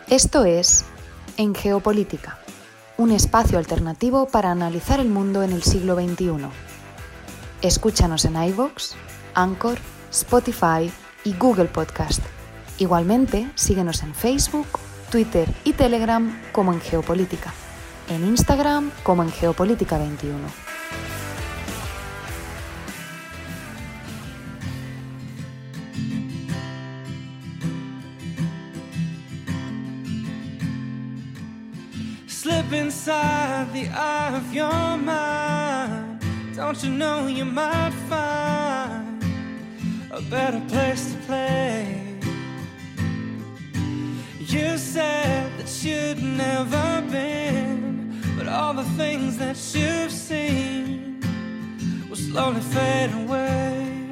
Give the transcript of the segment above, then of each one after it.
Esto es En Geopolítica, un espacio alternativo para analizar el mundo en el siglo XXI. Escúchanos en iVoox, Anchor, Spotify y Google Podcast. Igualmente, síguenos en Facebook, Twitter y Telegram como En Geopolítica, en Instagram como En Geopolítica 21. Slip inside the eye of your mind. Don't you know you might find a better place to play? You said that you'd never been, but all the things that you've seen will slowly fade away.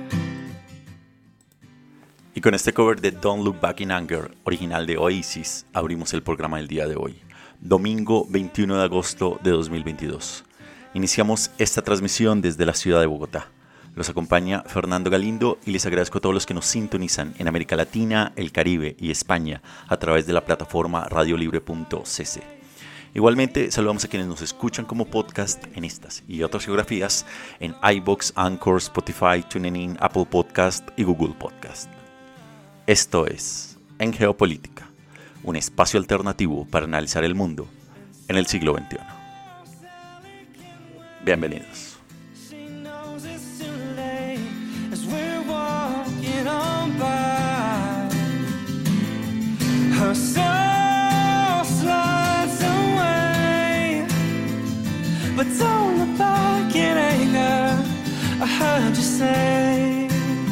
Y con este cover de Don't Look Back in Anger, original de Oasis, abrimos el programa del día de hoy, domingo 21 de agosto de 2022. Iniciamos esta transmisión desde la ciudad de Bogotá. Los acompaña Fernando Galindo y les agradezco a todos los que nos sintonizan en América Latina, el Caribe y España a través de la plataforma radiolibre.cc. Igualmente saludamos a quienes nos escuchan como podcast en estas y otras geografías en iVoox, Anchor, Spotify, TuneIn, Apple Podcast y Google Podcast. Esto es En Geopolítica, un espacio alternativo para analizar el mundo en el siglo XXI. Bienvenidos. Her soul slides away, but don't look back in anger. I heard you say.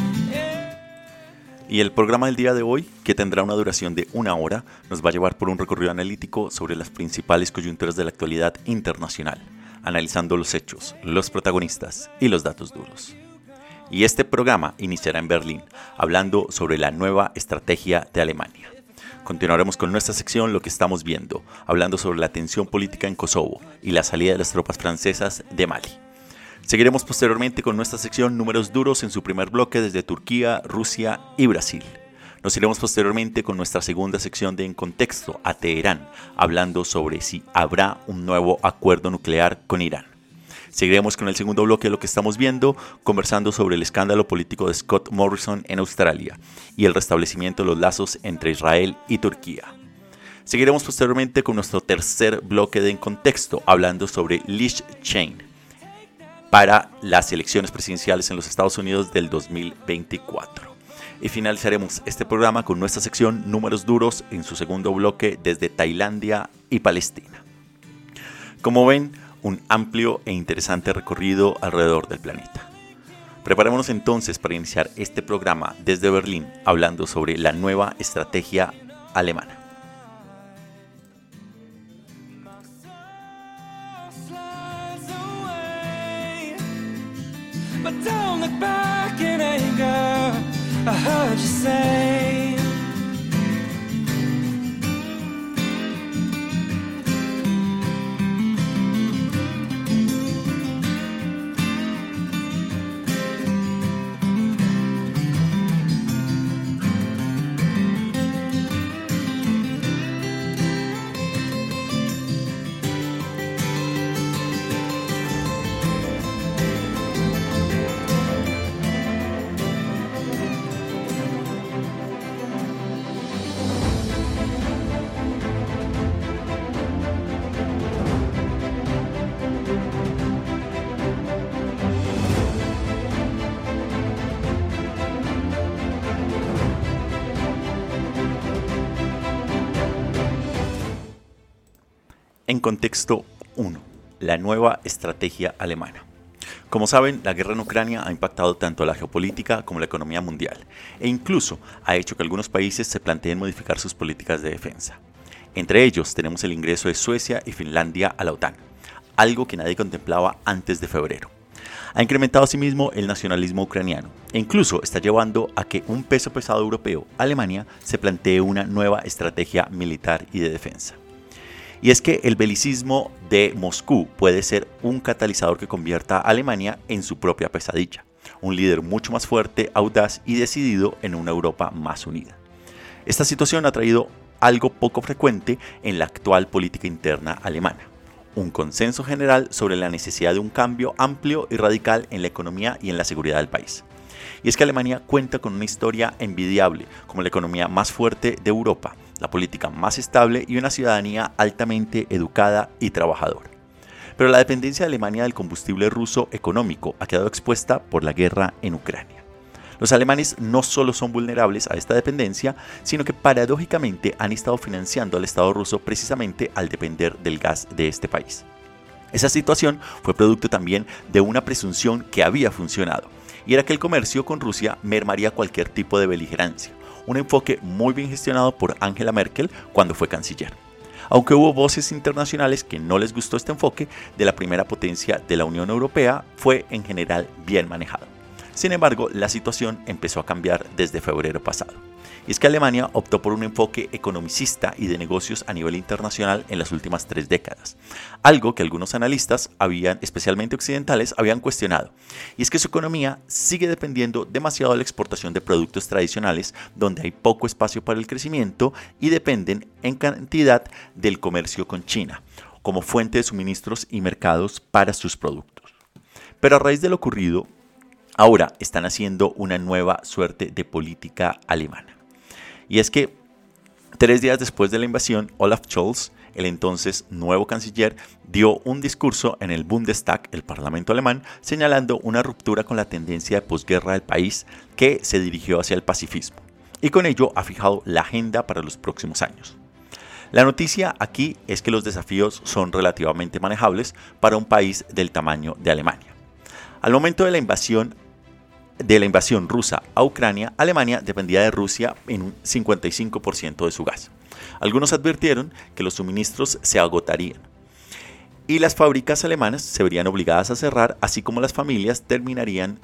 Y el programa del día de hoy, que tendrá una duración de 1 hora, nos va a llevar por un recorrido analítico sobre las principales coyunturas de la actualidad internacional, analizando los hechos, los protagonistas y los datos duros. Y este programa iniciará en Berlín, hablando sobre la nueva estrategia de Alemania. Continuaremos con nuestra sección Lo que estamos viendo, hablando sobre la tensión política en Kosovo y la salida de las tropas francesas de Mali. Seguiremos posteriormente con nuestra sección Números duros en su primer bloque desde Turquía, Rusia y Brasil. Nos iremos posteriormente con nuestra segunda sección de En Contexto a Teherán, hablando sobre si habrá un nuevo acuerdo nuclear con Irán. Seguiremos con el segundo bloque de Lo que estamos viendo, conversando sobre el escándalo político de Scott Morrison en Australia y el restablecimiento de los lazos entre Israel y Turquía. Seguiremos posteriormente con nuestro tercer bloque de En Contexto, hablando sobre Liz Cheney para las elecciones presidenciales en los Estados Unidos del 2024. Y finalizaremos este programa con nuestra sección Números duros en su segundo bloque desde Tailandia y Palestina. Como ven, un amplio e interesante recorrido alrededor del planeta. Preparémonos entonces para iniciar este programa desde Berlín, hablando sobre la nueva estrategia alemana. But don't look back in anger. I heard you say. En contexto 1. La nueva estrategia alemana. Como saben, la guerra en Ucrania ha impactado tanto la geopolítica como la economía mundial, e incluso ha hecho que algunos países se planteen modificar sus políticas de defensa. Entre ellos tenemos el ingreso de Suecia y Finlandia a la OTAN, algo que nadie contemplaba antes de febrero. Ha incrementado asimismo el nacionalismo ucraniano e incluso está llevando a que un peso pesado europeo, Alemania, se plantee una nueva estrategia militar y de defensa. Y es que el belicismo de Moscú puede ser un catalizador que convierta a Alemania en su propia pesadilla, un líder mucho más fuerte, audaz y decidido en una Europa más unida. Esta situación ha traído algo poco frecuente en la actual política interna alemana: un consenso general sobre la necesidad de un cambio amplio y radical en la economía y en la seguridad del país. Y es que Alemania cuenta con una historia envidiable como la economía más fuerte de Europa, la política más estable y una ciudadanía altamente educada y trabajadora. Pero la dependencia de Alemania del combustible ruso económico ha quedado expuesta por la guerra en Ucrania. Los alemanes no solo son vulnerables a esta dependencia, sino que paradójicamente han estado financiando al Estado ruso precisamente al depender del gas de este país. Esa situación fue producto también de una presunción que había funcionado, y era que el comercio con Rusia mermaría cualquier tipo de beligerancia, un enfoque muy bien gestionado por Angela Merkel cuando fue canciller. Aunque hubo voces internacionales que no les gustó este enfoque de la primera potencia de la Unión Europea, fue en general bien manejado. Sin embargo, la situación empezó a cambiar desde febrero pasado. Y es que Alemania optó por un enfoque economicista y de negocios a nivel internacional en las últimas 3 décadas. Algo que algunos analistas, especialmente occidentales, habían cuestionado. Y es que su economía sigue dependiendo demasiado de la exportación de productos tradicionales, donde hay poco espacio para el crecimiento y dependen en cantidad del comercio con China, como fuente de suministros y mercados para sus productos. Pero a raíz de lo ocurrido, ahora están haciendo una nueva suerte de política alemana. Y es que 3 días después de la invasión, Olaf Scholz, el entonces nuevo canciller, dio un discurso en el Bundestag, el Parlamento alemán, señalando una ruptura con la tendencia de posguerra del país que se dirigió hacia el pacifismo. Y con ello ha fijado la agenda para los próximos años. La noticia aquí es que los desafíos son relativamente manejables para un país del tamaño de Alemania. Al momento de la invasión rusa a Ucrania, Alemania dependía de Rusia en un 55% de su gas. Algunos advirtieron que los suministros se agotarían y las fábricas alemanas se verían obligadas a cerrar, así como las familias terminarían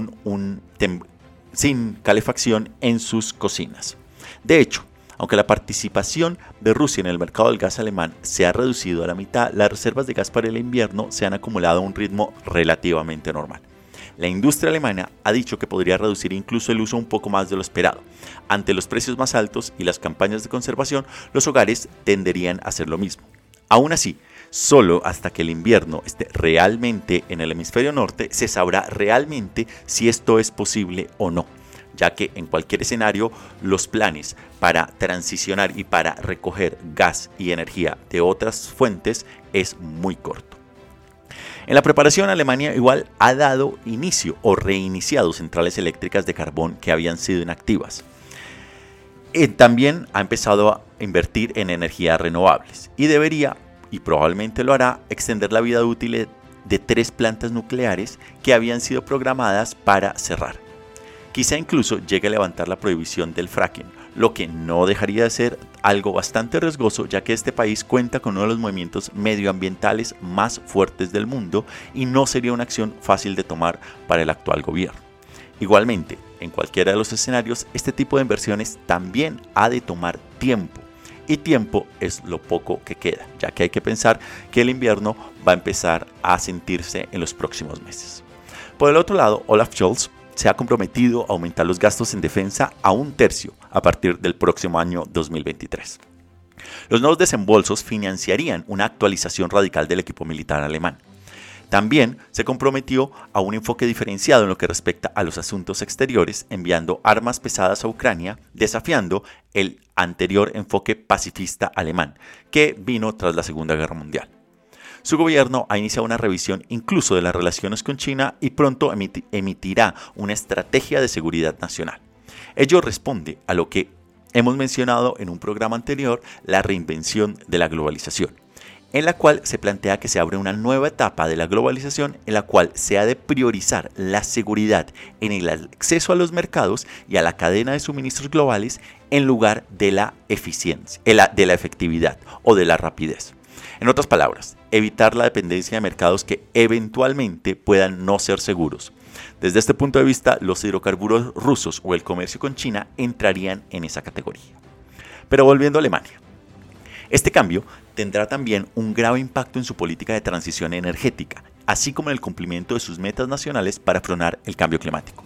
sin calefacción en sus cocinas. De hecho, aunque la participación de Rusia en el mercado del gas alemán se ha reducido a la mitad, las reservas de gas para el invierno se han acumulado a un ritmo relativamente normal. La industria alemana ha dicho que podría reducir incluso el uso un poco más de lo esperado. Ante los precios más altos y las campañas de conservación, los hogares tenderían a hacer lo mismo. Aún así, solo hasta que el invierno esté realmente en el hemisferio norte se sabrá realmente si esto es posible o no, ya que en cualquier escenario los planes para transicionar y para recoger gas y energía de otras fuentes es muy corto. En la preparación, Alemania igual ha dado inicio o reiniciado centrales eléctricas de carbón que habían sido inactivas. También ha empezado a invertir en energías renovables y debería, y probablemente lo hará, extender la vida útil de 3 plantas nucleares que habían sido programadas para cerrar. Quizá incluso llegue a levantar la prohibición del fracking, lo que no dejaría de ser algo bastante riesgoso, ya que este país cuenta con uno de los movimientos medioambientales más fuertes del mundo y no sería una acción fácil de tomar para el actual gobierno. Igualmente, en cualquiera de los escenarios, este tipo de inversiones también ha de tomar tiempo. Y tiempo es lo poco que queda, ya que hay que pensar que el invierno va a empezar a sentirse en los próximos meses. Por el otro lado, Olaf Scholz se ha comprometido a aumentar los gastos en defensa a 1/3 a partir del próximo año 2023. Los nuevos desembolsos financiarían una actualización radical del equipo militar alemán. También se comprometió a un enfoque diferenciado en lo que respecta a los asuntos exteriores, enviando armas pesadas a Ucrania, desafiando el anterior enfoque pacifista alemán, que vino tras la Segunda Guerra Mundial. Su gobierno ha iniciado una revisión incluso de las relaciones con China y pronto emitirá una estrategia de seguridad nacional. Ello responde a lo que hemos mencionado en un programa anterior, la reinvención de la globalización, en la cual se plantea que se abre una nueva etapa de la globalización en la cual se ha de priorizar la seguridad en el acceso a los mercados y a la cadena de suministros globales en lugar de la eficiencia, de la efectividad o de la rapidez. En otras palabras, evitar la dependencia de mercados que eventualmente puedan no ser seguros. Desde este punto de vista, los hidrocarburos rusos o el comercio con China entrarían en esa categoría. Pero volviendo a Alemania, este cambio tendrá también un grave impacto en su política de transición energética, así como en el cumplimiento de sus metas nacionales para frenar el cambio climático.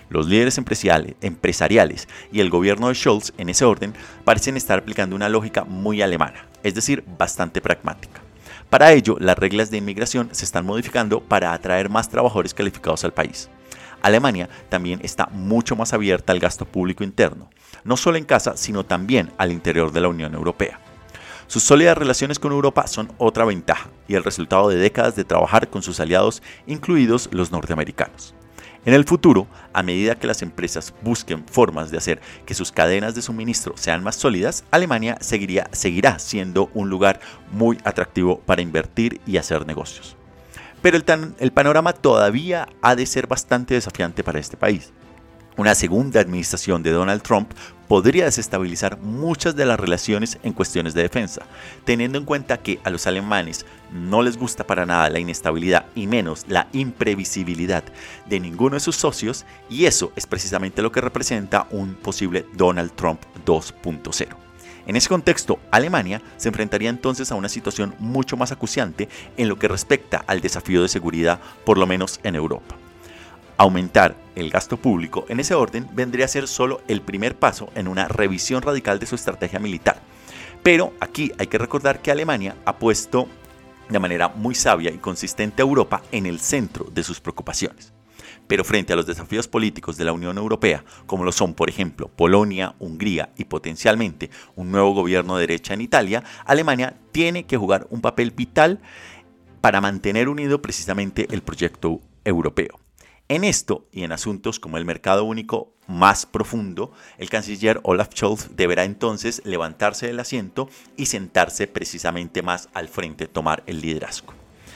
Los líderes empresariales y el gobierno de Scholz, en ese orden, parecen estar aplicando una lógica muy alemana, es decir, bastante pragmática. Para ello, las reglas de inmigración se están modificando para atraer más trabajadores calificados al país. Alemania también está mucho más abierta al gasto público interno, no solo en casa, sino también al interior de la Unión Europea. Sus sólidas relaciones con Europa son otra ventaja y el resultado de décadas de trabajar con sus aliados, incluidos los norteamericanos. En el futuro, a medida que las empresas busquen formas de hacer que sus cadenas de suministro sean más sólidas, Alemania seguirá siendo un lugar muy atractivo para invertir y hacer negocios. Pero el panorama todavía ha de ser bastante desafiante para este país. Una segunda administración de Donald Trump podría desestabilizar muchas de las relaciones en cuestiones de defensa, teniendo en cuenta que a los alemanes no les gusta para nada la inestabilidad y menos la imprevisibilidad de ninguno de sus socios, y eso es precisamente lo que representa un posible Donald Trump 2.0. En ese contexto, Alemania se enfrentaría entonces a una situación mucho más acuciante en lo que respecta al desafío de seguridad, por lo menos en Europa. Aumentar el gasto público en ese orden vendría a ser solo el primer paso en una revisión radical de su estrategia militar. Pero aquí hay que recordar que Alemania ha puesto de manera muy sabia y consistente a Europa en el centro de sus preocupaciones. Pero frente a los desafíos políticos de la Unión Europea, como lo son, por ejemplo, Polonia, Hungría y potencialmente un nuevo gobierno de derecha en Italia, Alemania tiene que jugar un papel vital para mantener unido precisamente el proyecto europeo. En esto y en asuntos como el mercado único más profundo, el canciller Olaf Scholz deberá entonces levantarse del asiento y sentarse precisamente más al frente, tomar el liderazgo.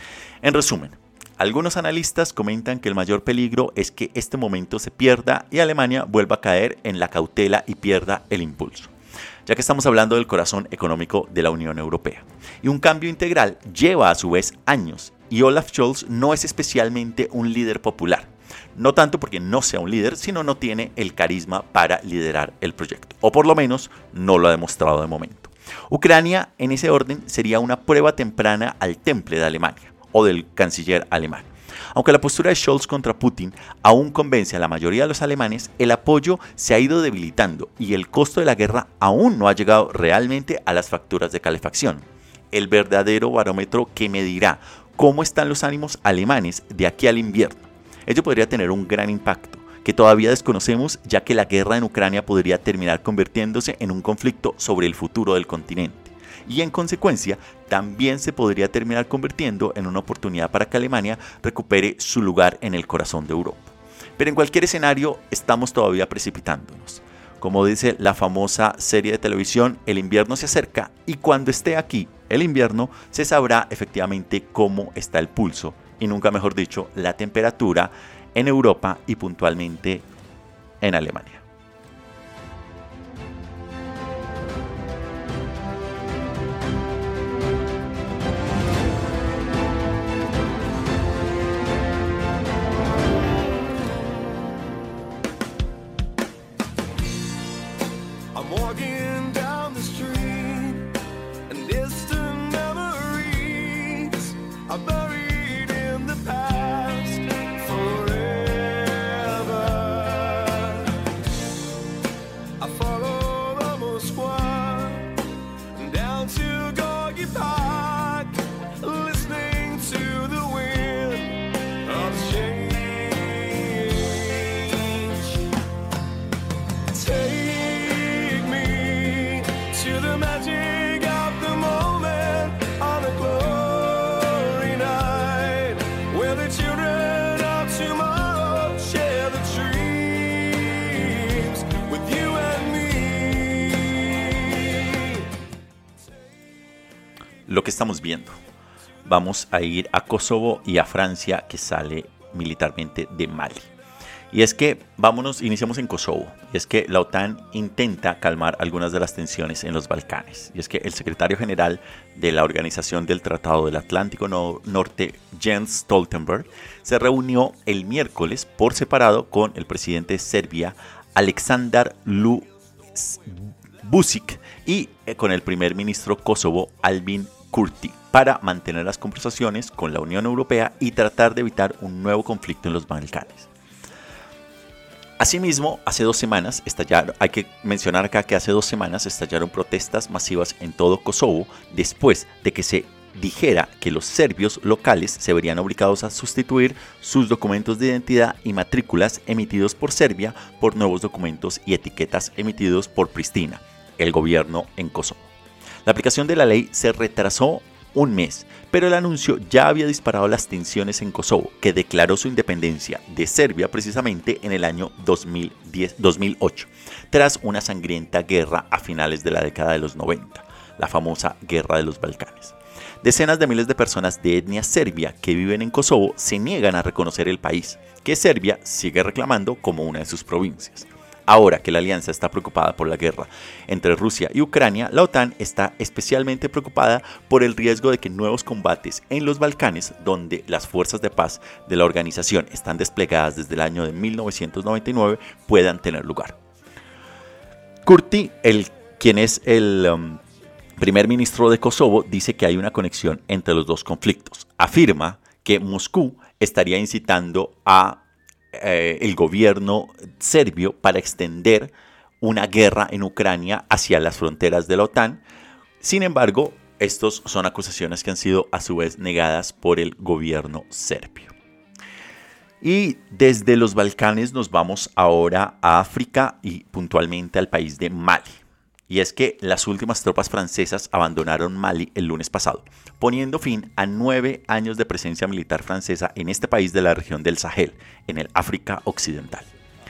En resumen, algunos analistas comentan que el mayor peligro es que este momento se pierda y Alemania vuelva a caer en la cautela y pierda el impulso, ya que estamos hablando del corazón económico de la Unión Europea. Y un cambio integral lleva a su vez años, y Olaf Scholz no es especialmente un líder popular. No tanto porque no sea un líder, sino no tiene el carisma para liderar el proyecto, o por lo menos no lo ha demostrado de momento. Ucrania, en ese orden, sería una prueba temprana al temple de Alemania, o del canciller alemán. Aunque la postura de Scholz contra Putin aún convence a la mayoría de los alemanes, el apoyo se ha ido debilitando y el costo de la guerra aún no ha llegado realmente a las facturas de calefacción. El verdadero barómetro que medirá cómo están los ánimos alemanes de aquí al invierno. Ello podría tener un gran impacto, que todavía desconocemos, ya que la guerra en Ucrania podría terminar convirtiéndose en un conflicto sobre el futuro del continente. Y en consecuencia, también se podría terminar convirtiendo en una oportunidad para que Alemania recupere su lugar en el corazón de Europa. Pero en cualquier escenario, estamos todavía precipitándonos. Como dice la famosa serie de televisión, el invierno se acerca y cuando esté aquí el invierno, se sabrá efectivamente cómo está el pulso y nunca mejor dicho, la temperatura en Europa y puntualmente en Alemania. Lo que estamos viendo. Vamos a ir a Kosovo y a Francia, que sale militarmente de Mali. Y es que, iniciamos en Kosovo. Y es que la OTAN intenta calmar algunas de las tensiones en los Balcanes. Y es que el secretario general de la Organización del Tratado del Atlántico Norte, Jens Stoltenberg, se reunió el miércoles por separado con el presidente de Serbia, Aleksandar Vučić, y con el primer ministro kosovo, Albin Kurti, para mantener las conversaciones con la Unión Europea y tratar de evitar un nuevo conflicto en los Balcanes. Asimismo, hay que mencionar acá que hace 2 semanas estallaron protestas masivas en todo Kosovo después de que se dijera que los serbios locales se verían obligados a sustituir sus documentos de identidad y matrículas emitidos por Serbia por nuevos documentos y etiquetas emitidos por Pristina, el gobierno en Kosovo. La aplicación de la ley se retrasó un mes, pero el anuncio ya había disparado las tensiones en Kosovo, que declaró su independencia de Serbia precisamente en el año 2008, tras una sangrienta guerra a finales de la década de los 90, la famosa Guerra de los Balcanes. Decenas de miles de personas de etnia serbia que viven en Kosovo se niegan a reconocer el país, que Serbia sigue reclamando como una de sus provincias. Ahora que la alianza está preocupada por la guerra entre Rusia y Ucrania, la OTAN está especialmente preocupada por el riesgo de que nuevos combates en los Balcanes, donde las fuerzas de paz de la organización están desplegadas desde el año de 1999, puedan tener lugar. Kurti, quien es el primer ministro de Kosovo, dice que hay una conexión entre los dos conflictos. Afirma que Moscú estaría incitando a el gobierno serbio para extender una guerra en Ucrania hacia las fronteras de la OTAN. Sin embargo, estos son acusaciones que han sido a su vez negadas por el gobierno serbio. Y desde los Balcanes nos vamos ahora a África y puntualmente al país de Mali. Y es que las últimas tropas francesas abandonaron Mali el lunes pasado, poniendo fin a 9 años de presencia militar francesa en este país de la región del Sahel, en el África Occidental.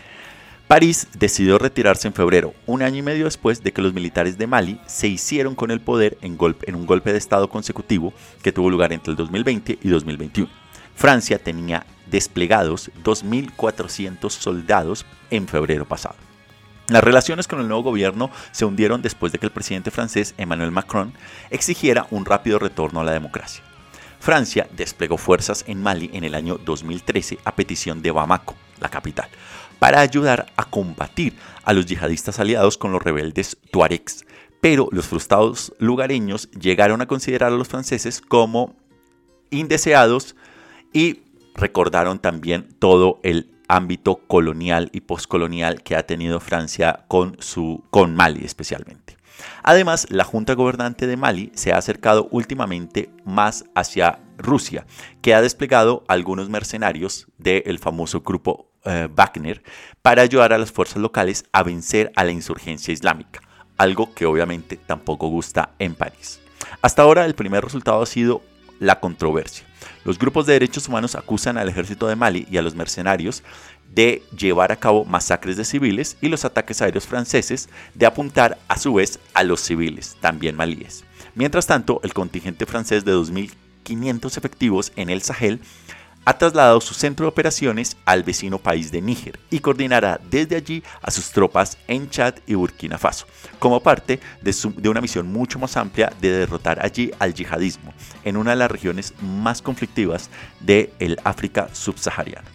París decidió retirarse en febrero, 1 año y medio después de que los militares de Mali se hicieron con el poder en un golpe de estado consecutivo que tuvo lugar entre el 2020 y 2021. Francia tenía desplegados 2.400 soldados en febrero pasado. Las relaciones con el nuevo gobierno se hundieron después de que el presidente francés Emmanuel Macron exigiera un rápido retorno a la democracia. Francia desplegó fuerzas en Mali en el año 2013 a petición de Bamako, la capital, para ayudar a combatir a los yihadistas aliados con los rebeldes tuaregs, pero los frustrados lugareños llegaron a considerar a los franceses como indeseados y recordaron también todo el ámbito colonial y postcolonial que ha tenido Francia con Mali especialmente. Además, la junta gobernante de Mali se ha acercado últimamente más hacia Rusia, que ha desplegado algunos mercenarios del famoso grupo Wagner para ayudar a las fuerzas locales a vencer a la insurgencia islámica, algo que obviamente tampoco gusta en París. Hasta ahora el primer resultado ha sido la controversia. Los grupos de derechos humanos acusan al ejército de Mali y a los mercenarios de llevar a cabo masacres de civiles y los ataques aéreos franceses de apuntar a su vez a los civiles, también malíes. Mientras tanto, el contingente francés de 2.500 efectivos en el Sahel ha trasladado su centro de operaciones al vecino país de Níger y coordinará desde allí a sus tropas en Chad y Burkina Faso, como parte de una misión mucho más amplia de derrotar allí al yihadismo, en una de las regiones más conflictivas del África subsahariana.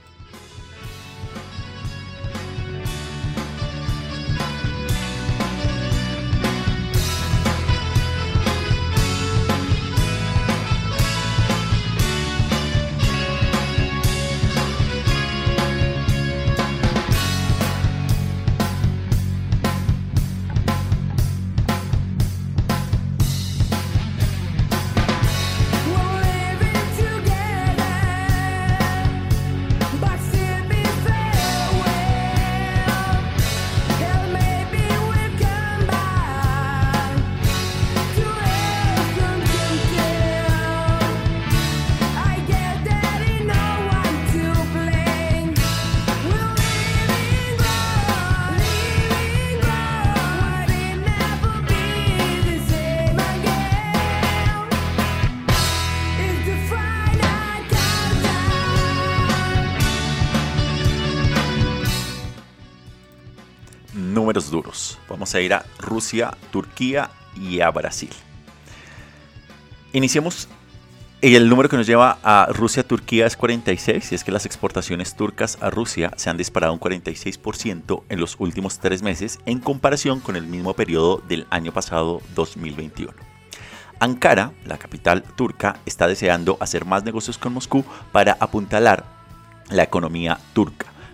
Números duros. Vamos a ir a Rusia, Turquía y a Brasil. Iniciemos. El número que nos lleva a Rusia-Turquía es 46, y es que las exportaciones turcas a Rusia se han disparado un 46% en los últimos 3 meses en comparación con el mismo periodo del año pasado 2021. Ankara, la capital turca, está deseando hacer más negocios con Moscú para apuntalar la economía turca,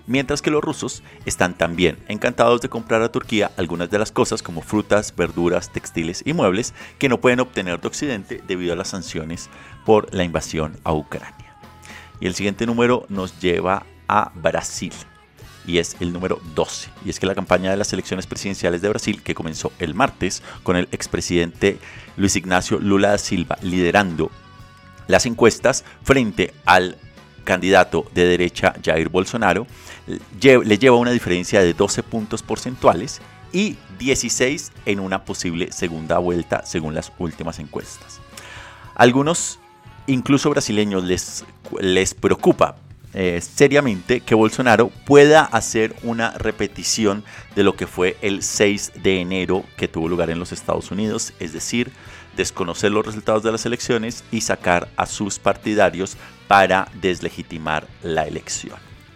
mientras que los rusos están también encantados de comprar a Turquía algunas de las cosas como frutas, verduras, textiles y muebles que no pueden obtener de Occidente debido a las sanciones por la invasión a Ucrania. Y el siguiente número nos lleva a Brasil. Y es el número 12. Y es que la campaña de las elecciones presidenciales de Brasil, que comenzó el martes con el expresidente Luis Ignacio Lula da Silva liderando las encuestas frente al candidato de derecha Jair Bolsonaro, le lleva una diferencia de 12 puntos porcentuales y 16 en una posible segunda vuelta según las últimas encuestas. Algunos, incluso brasileños, les preocupa seriamente que Bolsonaro pueda hacer una repetición de lo que fue el 6 de enero que tuvo lugar en los Estados Unidos, es decir, desconocer los resultados de las elecciones y sacar a sus partidarios para deslegitimar la elección.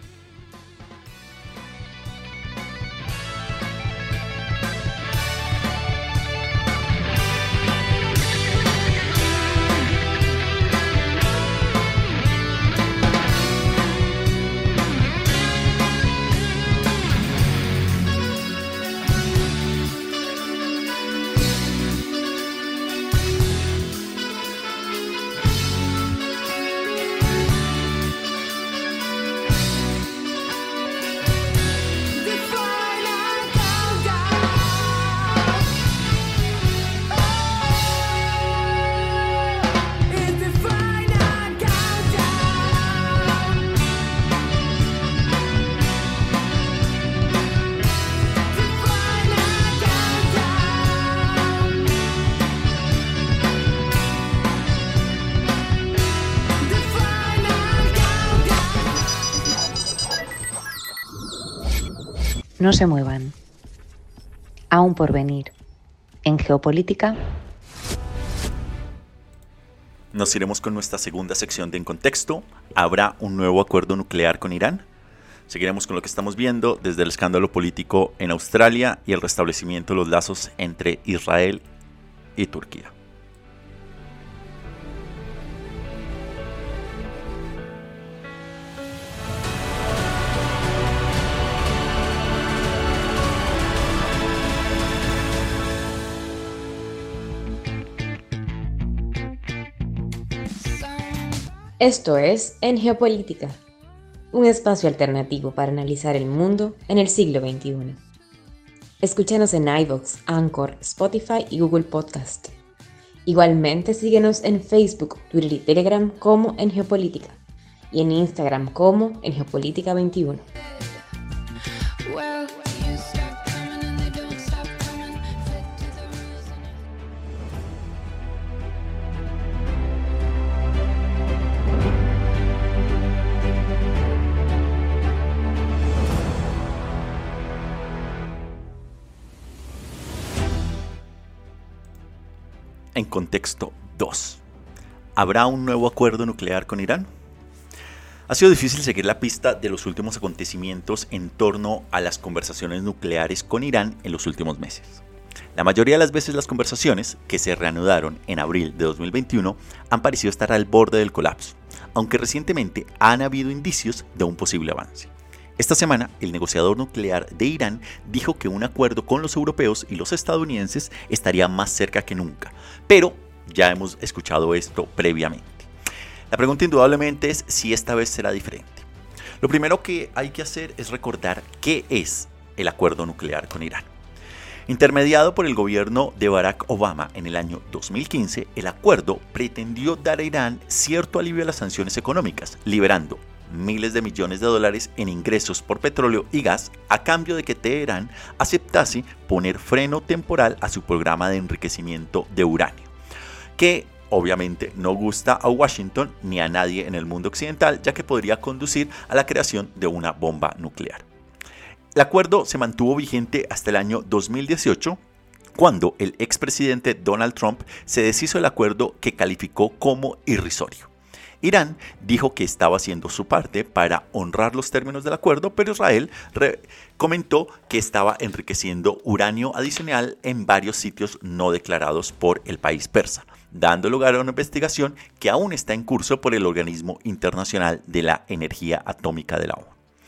No se muevan. Aún por venir. En geopolítica. Nos iremos con nuestra segunda sección de En Contexto. ¿Habrá un nuevo acuerdo nuclear con Irán? Seguiremos con lo que estamos viendo desde el escándalo político en Australia y el restablecimiento de los lazos entre Israel y Turquía. Esto es En Geopolítica, un espacio alternativo para analizar el mundo en el siglo XXI. Escúchanos en iVoox, Anchor, Spotify y Google Podcast. Igualmente síguenos en Facebook, Twitter y Telegram como En Geopolítica y en Instagram como En Geopolítica 21. En Contexto 2. ¿Habrá un nuevo acuerdo nuclear con Irán? Ha sido difícil seguir la pista de los últimos acontecimientos en torno a las conversaciones nucleares con Irán en los últimos meses. La mayoría de las veces las conversaciones, que se reanudaron en abril de 2021, han parecido estar al borde del colapso, aunque recientemente han habido indicios de un posible avance. Esta semana, el negociador nuclear de Irán dijo que un acuerdo con los europeos y los estadounidenses estaría más cerca que nunca, pero ya hemos escuchado esto previamente. La pregunta indudablemente es si esta vez será diferente. Lo primero que hay que hacer es recordar qué es el acuerdo nuclear con Irán. Intermediado por el gobierno de Barack Obama en el año 2015, el acuerdo pretendió dar a Irán cierto alivio a las sanciones económicas, liberando miles de millones de dólares en ingresos por petróleo y gas a cambio de que Teherán aceptase poner freno temporal a su programa de enriquecimiento de uranio, que obviamente no gusta a Washington ni a nadie en el mundo occidental, ya que podría conducir a la creación de una bomba nuclear. El acuerdo se mantuvo vigente hasta el año 2018, cuando el expresidente Donald Trump se deshizo del acuerdo que calificó como irrisorio. Irán dijo que estaba haciendo su parte para honrar los términos del acuerdo, pero Israel comentó que estaba enriqueciendo uranio adicional en varios sitios no declarados por el país persa, dando lugar a una investigación que aún está en curso por el Organismo Internacional de la Energía Atómica de la ONU.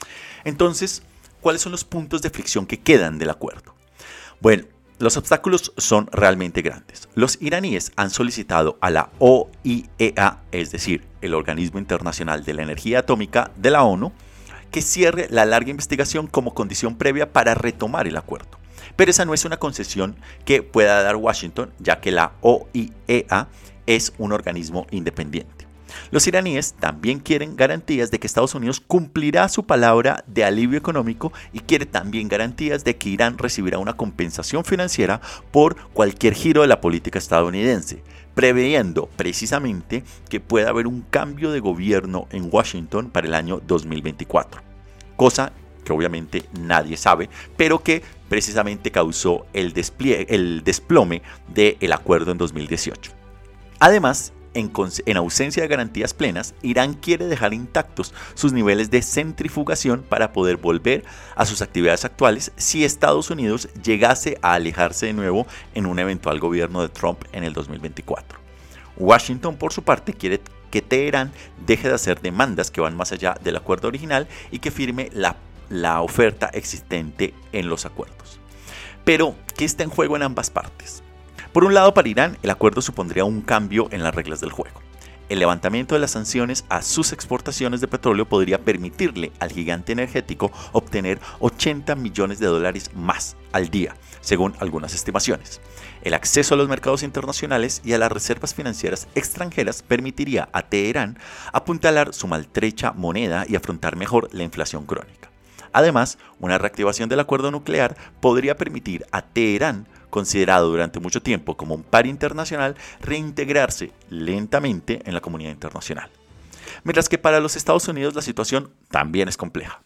Entonces, ¿cuáles son los puntos de fricción que quedan del acuerdo? Bueno, los obstáculos son realmente grandes. Los iraníes han solicitado a la OIEA, es decir, el Organismo Internacional de la Energía Atómica de la ONU, que cierre la larga investigación como condición previa para retomar el acuerdo. Pero esa no es una concesión que pueda dar Washington, ya que la OIEA es un organismo independiente. Los iraníes también quieren garantías de que Estados Unidos cumplirá su palabra de alivio económico y quiere también garantías de que Irán recibirá una compensación financiera por cualquier giro de la política estadounidense, previendo precisamente que pueda haber un cambio de gobierno en Washington para el año 2024, cosa que obviamente nadie sabe, pero que precisamente causó el desplome del acuerdo en 2018. Además, en ausencia de garantías plenas, Irán quiere dejar intactos sus niveles de centrifugación para poder volver a sus actividades actuales si Estados Unidos llegase a alejarse de nuevo en un eventual gobierno de Trump en el 2024. Washington, por su parte, quiere que Teherán deje de hacer demandas que van más allá del acuerdo original y que firme la oferta existente en los acuerdos. Pero, ¿qué está en juego en ambas partes? Por un lado, para Irán, el acuerdo supondría un cambio en las reglas del juego. El levantamiento de las sanciones a sus exportaciones de petróleo podría permitirle al gigante energético obtener $80 millones más al día, según algunas estimaciones. El acceso a los mercados internacionales y a las reservas financieras extranjeras permitiría a Teherán apuntalar su maltrecha moneda y afrontar mejor la inflación crónica. Además, una reactivación del acuerdo nuclear podría permitir a Teherán, considerado durante mucho tiempo como un par internacional, reintegrarse lentamente en la comunidad internacional. Mientras que para los Estados Unidos la situación también es compleja.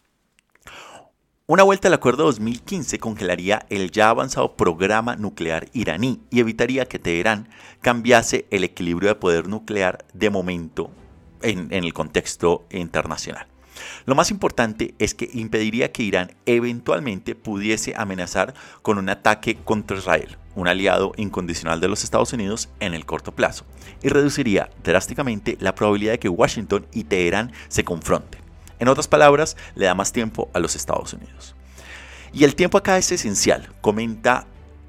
Una vuelta al acuerdo de 2015 congelaría el ya avanzado programa nuclear iraní y evitaría que Teherán cambiase el equilibrio de poder nuclear de momento en el contexto internacional. Lo más importante es que impediría que Irán eventualmente pudiese amenazar con un ataque contra Israel, un aliado incondicional de los Estados Unidos en el corto plazo, y reduciría drásticamente la probabilidad de que Washington y Teherán se confronten. En otras palabras, le da más tiempo a los Estados Unidos. Y el tiempo acá es esencial, comenta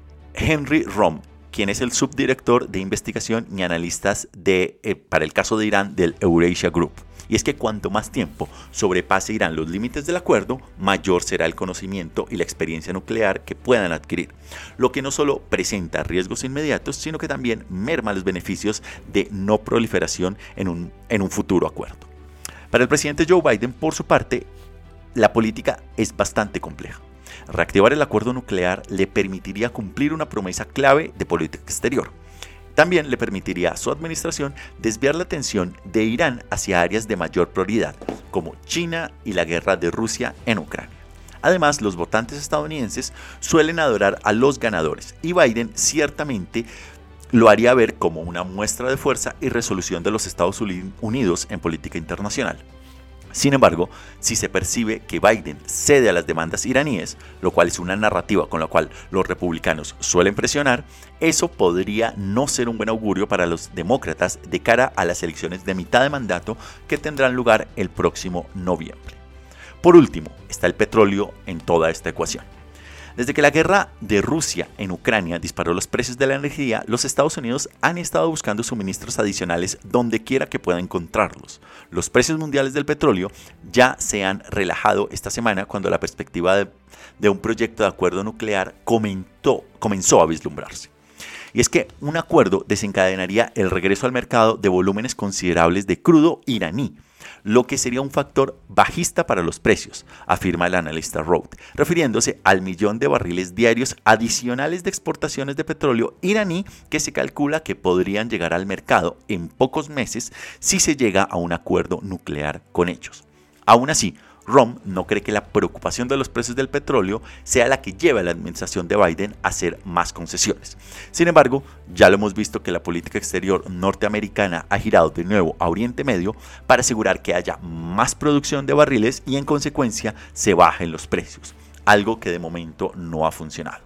Henry Romm, quien es el subdirector de investigación y analistas para el caso de Irán del Eurasia Group. Y es que cuanto más tiempo sobrepase Irán los límites del acuerdo, mayor será el conocimiento y la experiencia nuclear que puedan adquirir, lo que no solo presenta riesgos inmediatos, sino que también merma los beneficios de no proliferación en un futuro acuerdo. Para el presidente Joe Biden, por su parte, la política es bastante compleja. Reactivar el acuerdo nuclear le permitiría cumplir una promesa clave de política exterior. También le permitiría a su administración desviar la atención de Irán hacia áreas de mayor prioridad, como China y la guerra de Rusia en Ucrania. Además, los votantes estadounidenses suelen adorar a los ganadores, y Biden ciertamente lo haría ver como una muestra de fuerza y resolución de los Estados Unidos en política internacional. Sin embargo, si se percibe que Biden cede a las demandas iraníes, lo cual es una narrativa con la cual los republicanos suelen presionar, eso podría no ser un buen augurio para los demócratas de cara a las elecciones de mitad de mandato que tendrán lugar el próximo noviembre. Por último, está el petróleo en toda esta ecuación. Desde que la guerra de Rusia en Ucrania disparó los precios de la energía, los Estados Unidos han estado buscando suministros adicionales donde quiera que pueda encontrarlos. Los precios mundiales del petróleo ya se han relajado esta semana cuando la perspectiva de un proyecto de acuerdo nuclear comenzó a vislumbrarse. Y es que un acuerdo desencadenaría el regreso al mercado de volúmenes considerables de crudo iraní, lo que sería un factor bajista para los precios, afirma el analista Roth, refiriéndose al 1.000.000 de barriles diarios adicionales de exportaciones de petróleo iraní que se calcula que podrían llegar al mercado en pocos meses si se llega a un acuerdo nuclear con ellos. Aún así, Romm no cree que la preocupación de los precios del petróleo sea la que lleve a la administración de Biden a hacer más concesiones. Sin embargo, ya lo hemos visto que la política exterior norteamericana ha girado de nuevo a Oriente Medio para asegurar que haya más producción de barriles y en consecuencia se bajen los precios, algo que de momento no ha funcionado.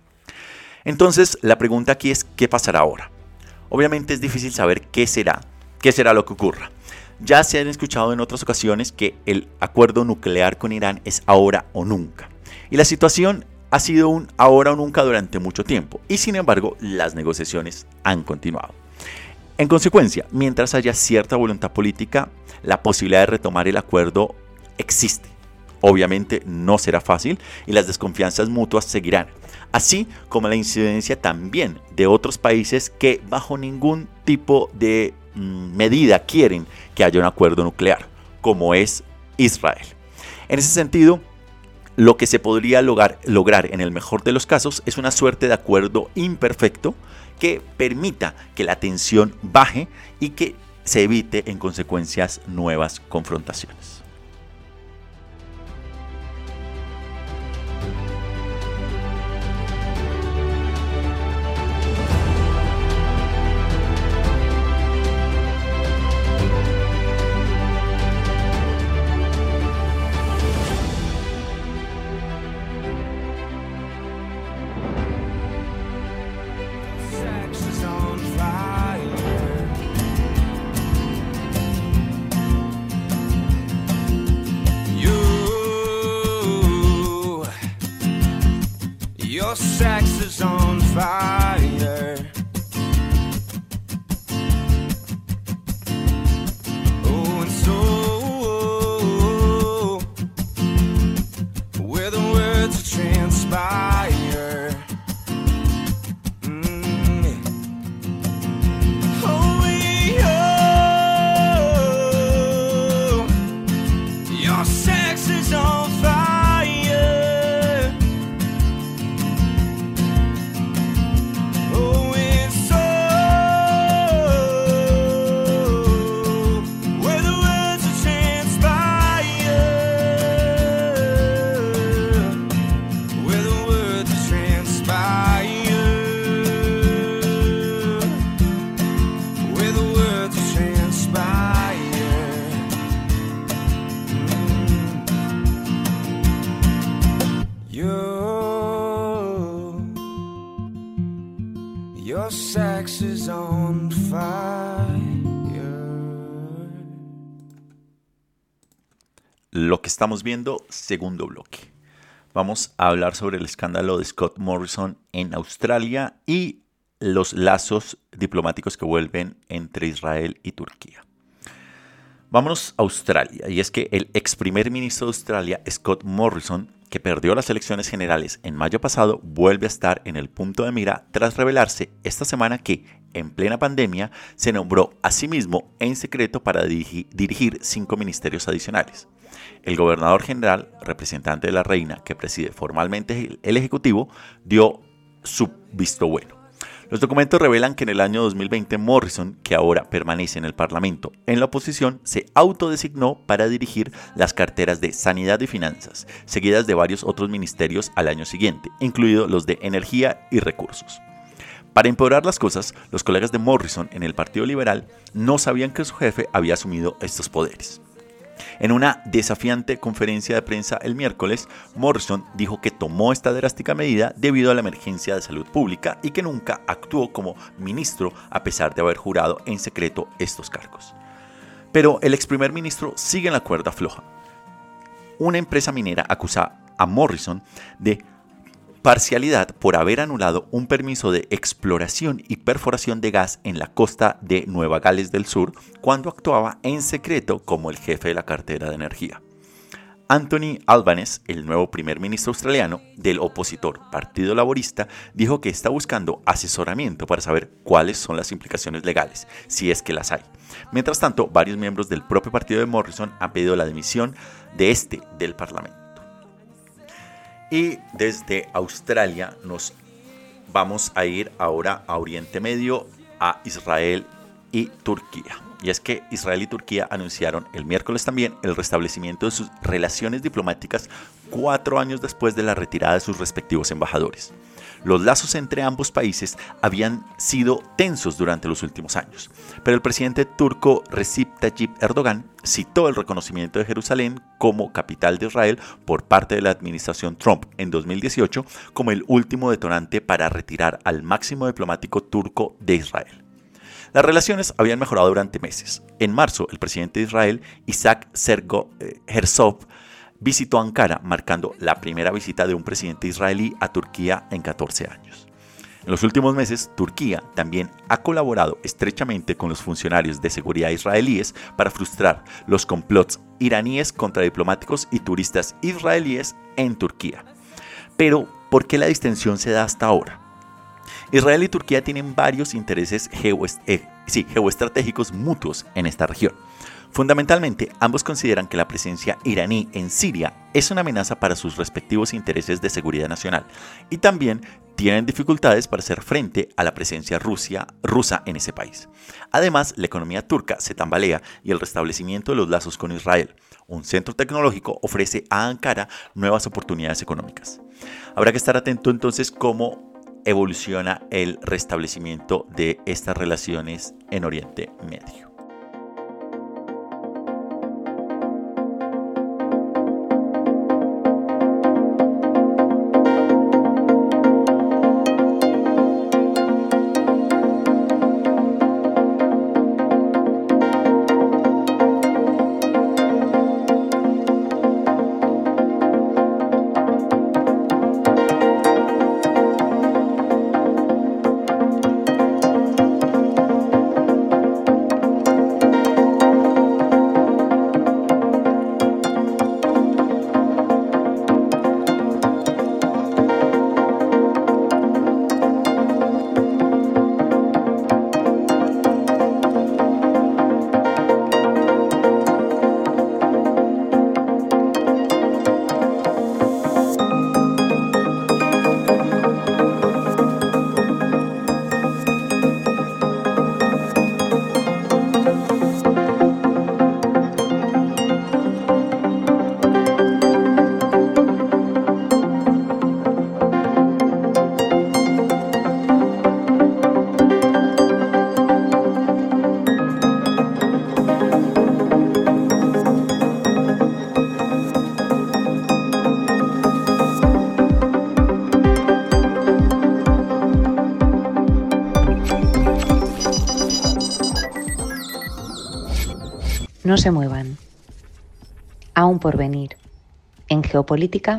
Entonces, la pregunta aquí es ¿qué pasará ahora? Obviamente es difícil saber qué será lo que ocurra. Ya se han escuchado en otras ocasiones que el acuerdo nuclear con Irán es ahora o nunca. Y la situación ha sido un ahora o nunca durante mucho tiempo. Y sin embargo, las negociaciones han continuado. En consecuencia, mientras haya cierta voluntad política, la posibilidad de retomar el acuerdo existe. Obviamente no será fácil y las desconfianzas mutuas seguirán, así como la incidencia también de otros países que bajo ningún tipo de medida quieren que haya un acuerdo nuclear, como es Israel. En ese sentido, lo que se podría lograr en el mejor de los casos es una suerte de acuerdo imperfecto que permita que la tensión baje y que se evite en consecuencias nuevas confrontaciones. Your sex is on fire. Oh, and so where the words transpire. Oh, your sex is on fire. Your sex is on fire. Lo que estamos viendo, segundo bloque. Vamos a hablar sobre el escándalo de Scott Morrison en Australia y los lazos diplomáticos que vuelven entre Israel y Turquía. Vámonos a Australia, y es que el ex primer ministro de Australia, Scott Morrison, que perdió las elecciones generales en mayo pasado, vuelve a estar en el punto de mira tras revelarse esta semana que, en plena pandemia, se nombró a sí mismo en secreto para dirigir 5 ministerios adicionales. El gobernador general, representante de la reina, que preside formalmente el Ejecutivo, dio su visto bueno. Los documentos revelan que en el año 2020 Morrison, que ahora permanece en el Parlamento en la oposición, se autodesignó para dirigir las carteras de Sanidad y Finanzas, seguidas de varios otros ministerios al año siguiente, incluidos los de Energía y Recursos. Para empeorar las cosas, los colegas de Morrison en el Partido Liberal no sabían que su jefe había asumido estos poderes. En una desafiante conferencia de prensa el miércoles, Morrison dijo que tomó esta drástica medida debido a la emergencia de salud pública y que nunca actuó como ministro a pesar de haber jurado en secreto estos cargos. Pero el ex primer ministro sigue en la cuerda floja. Una empresa minera acusa a Morrison de parcialidad por haber anulado un permiso de exploración y perforación de gas en la costa de Nueva Gales del Sur cuando actuaba en secreto como el jefe de la cartera de energía. Anthony Albanese, el nuevo primer ministro australiano del opositor Partido Laborista, dijo que está buscando asesoramiento para saber cuáles son las implicaciones legales, si es que las hay. Mientras tanto, varios miembros del propio partido de Morrison han pedido la dimisión del Parlamento. Y desde Australia nos vamos a ir ahora a Oriente Medio, a Israel y Turquía. Y es que Israel y Turquía anunciaron el miércoles también el restablecimiento de sus relaciones diplomáticas 4 años después de la retirada de sus respectivos embajadores. Los lazos entre ambos países habían sido tensos durante los últimos años, pero el presidente turco Recep Tayyip Erdogan citó el reconocimiento de Jerusalén como capital de Israel por parte de la administración Trump en 2018 como el último detonante para retirar al máximo diplomático turco de Israel. Las relaciones habían mejorado durante meses. En marzo, el presidente de Israel, Isaac Herzog, visitó Ankara, marcando la primera visita de un presidente israelí a Turquía en 14 años. En los últimos meses, Turquía también ha colaborado estrechamente con los funcionarios de seguridad israelíes para frustrar los complots iraníes contra diplomáticos y turistas israelíes en Turquía. Pero, ¿por qué la distensión se da hasta ahora? Israel y Turquía tienen varios intereses geoestratégicos mutuos en esta región. Fundamentalmente, ambos consideran que la presencia iraní en Siria es una amenaza para sus respectivos intereses de seguridad nacional y también tienen dificultades para hacer frente a la presencia rusa en ese país. Además, la economía turca se tambalea y el restablecimiento de los lazos con Israel, un centro tecnológico, ofrece a Ankara nuevas oportunidades económicas. Habrá que estar atento entonces cómo evoluciona el restablecimiento de estas relaciones en Oriente Medio. No se muevan. Aún por venir. En Geopolítica.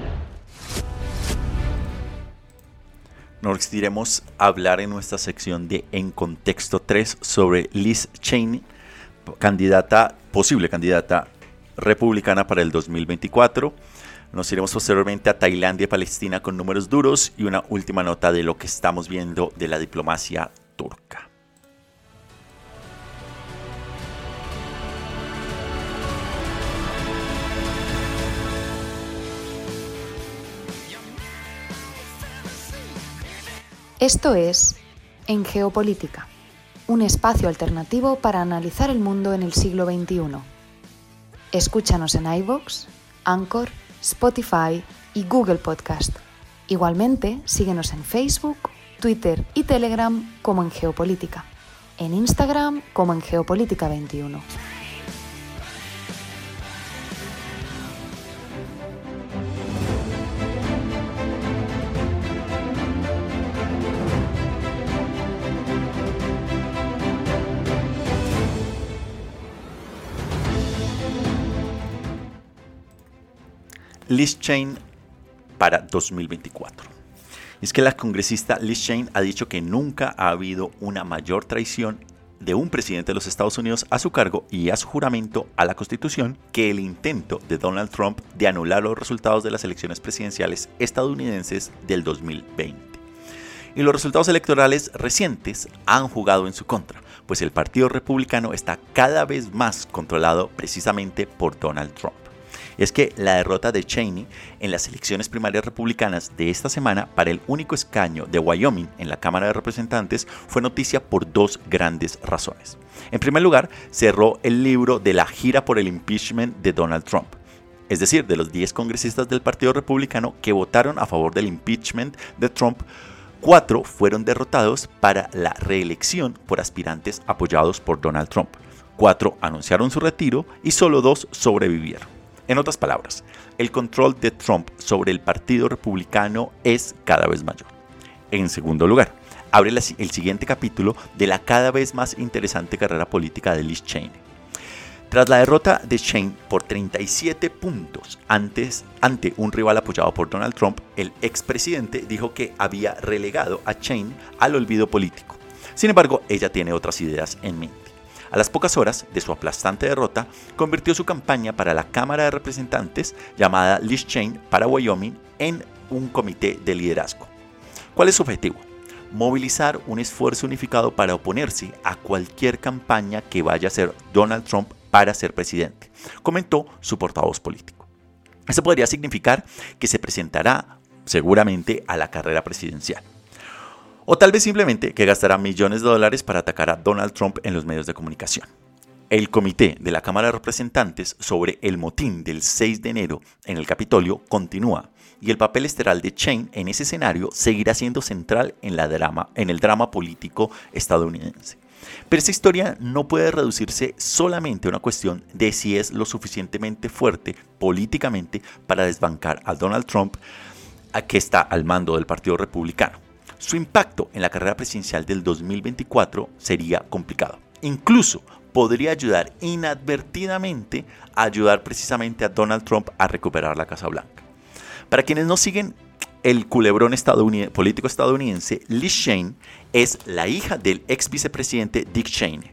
Nos iremos a hablar en nuestra sección de En Contexto 3 sobre Liz Cheney, posible candidata republicana para el 2024. Nos iremos posteriormente a Tailandia y Palestina con números duros y una última nota de lo que estamos viendo de la diplomacia turca. Esto es En Geopolítica, un espacio alternativo para analizar el mundo en el siglo XXI. Escúchanos en iVoox, Anchor, Spotify y Google Podcast. Igualmente, síguenos en Facebook, Twitter y Telegram como En Geopolítica, en Instagram como En Geopolítica 21. Liz Cheney para 2024. Es que la congresista Liz Cheney ha dicho que nunca ha habido una mayor traición de un presidente de los Estados Unidos a su cargo y a su juramento a la Constitución que el intento de Donald Trump de anular los resultados de las elecciones presidenciales estadounidenses del 2020. Y los resultados electorales recientes han jugado en su contra, pues el Partido Republicano está cada vez más controlado precisamente por Donald Trump. Es que la derrota de Cheney en las elecciones primarias republicanas de esta semana para el único escaño de Wyoming en la Cámara de Representantes fue noticia por dos grandes razones. En primer lugar, cerró el libro de la gira por el impeachment de Donald Trump. Es decir, de los 10 congresistas del Partido Republicano que votaron a favor del impeachment de Trump, 4 fueron derrotados para la reelección por aspirantes apoyados por Donald Trump. 4 anunciaron su retiro y solo 2 sobrevivieron. En otras palabras, el control de Trump sobre el Partido Republicano es cada vez mayor. En segundo lugar, abre el siguiente capítulo de la cada vez más interesante carrera política de Liz Cheney. Tras la derrota de Cheney por 37 puntos ante un rival apoyado por Donald Trump, el expresidente dijo que había relegado a Cheney al olvido político. Sin embargo, ella tiene otras ideas en mente. A las pocas horas de su aplastante derrota, convirtió su campaña para la Cámara de Representantes, llamada Liz Cheney para Wyoming, en un comité de liderazgo. ¿Cuál es su objetivo? Movilizar un esfuerzo unificado para oponerse a cualquier campaña que vaya a hacer Donald Trump para ser presidente, comentó su portavoz político. Eso podría significar que se presentará seguramente a la carrera presidencial. O tal vez simplemente que gastará millones de dólares para atacar a Donald Trump en los medios de comunicación. El comité de la Cámara de Representantes sobre el motín del 6 de enero en el Capitolio continúa, y el papel estelar de Cheney en ese escenario seguirá siendo central en el drama político estadounidense. Pero esta historia no puede reducirse solamente a una cuestión de si es lo suficientemente fuerte políticamente para desbancar a Donald Trump, que está al mando del Partido Republicano. Su impacto en la carrera presidencial del 2024 sería complicado. Incluso podría ayudar inadvertidamente a ayudar precisamente a Donald Trump a recuperar la Casa Blanca. Para quienes no siguen el culebrón político estadounidense, Liz Cheney es la hija del ex vicepresidente Dick Cheney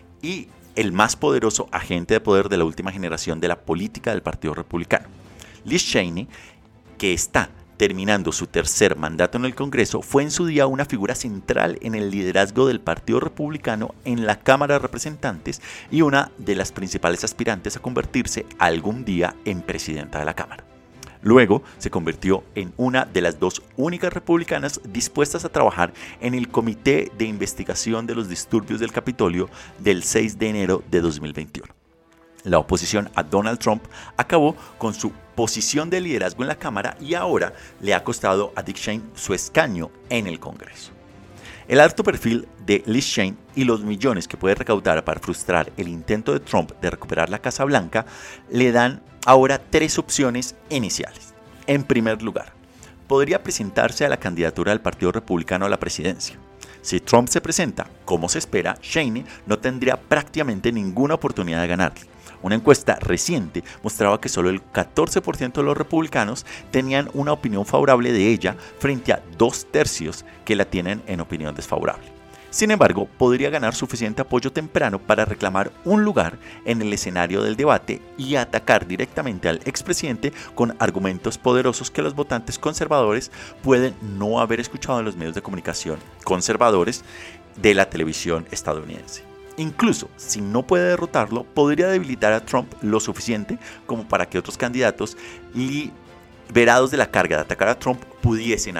y el más poderoso agente de poder de la última generación de la política del Partido Republicano. Liz Cheney, que está terminando su tercer mandato en el Congreso, fue en su día una figura central en el liderazgo del Partido Republicano en la Cámara de Representantes y una de las principales aspirantes a convertirse algún día en presidenta de la Cámara. Luego se convirtió en una de las dos únicas republicanas dispuestas a trabajar en el Comité de Investigación de los Disturbios del Capitolio del 6 de enero de 2021. La oposición a Donald Trump acabó con su posición de liderazgo en la Cámara y ahora le ha costado a Dick Cheney su escaño en el Congreso. El alto perfil de Liz Cheney y los millones que puede recaudar para frustrar el intento de Trump de recuperar la Casa Blanca le dan ahora tres opciones iniciales. En primer lugar, podría presentarse a la candidatura del Partido Republicano a la presidencia. Si Trump se presenta, como se espera, Cheney no tendría prácticamente ninguna oportunidad de ganarle. Una encuesta reciente mostraba que solo el 14% de los republicanos tenían una opinión favorable de ella frente a 2/3 que la tienen en opinión desfavorable. Sin embargo, podría ganar suficiente apoyo temprano para reclamar un lugar en el escenario del debate y atacar directamente al expresidente con argumentos poderosos que los votantes conservadores pueden no haber escuchado en los medios de comunicación conservadores de la televisión estadounidense. Incluso si no puede derrotarlo, podría debilitar a Trump lo suficiente como para que otros candidatos liberados de la carga de atacar a Trump pudiesen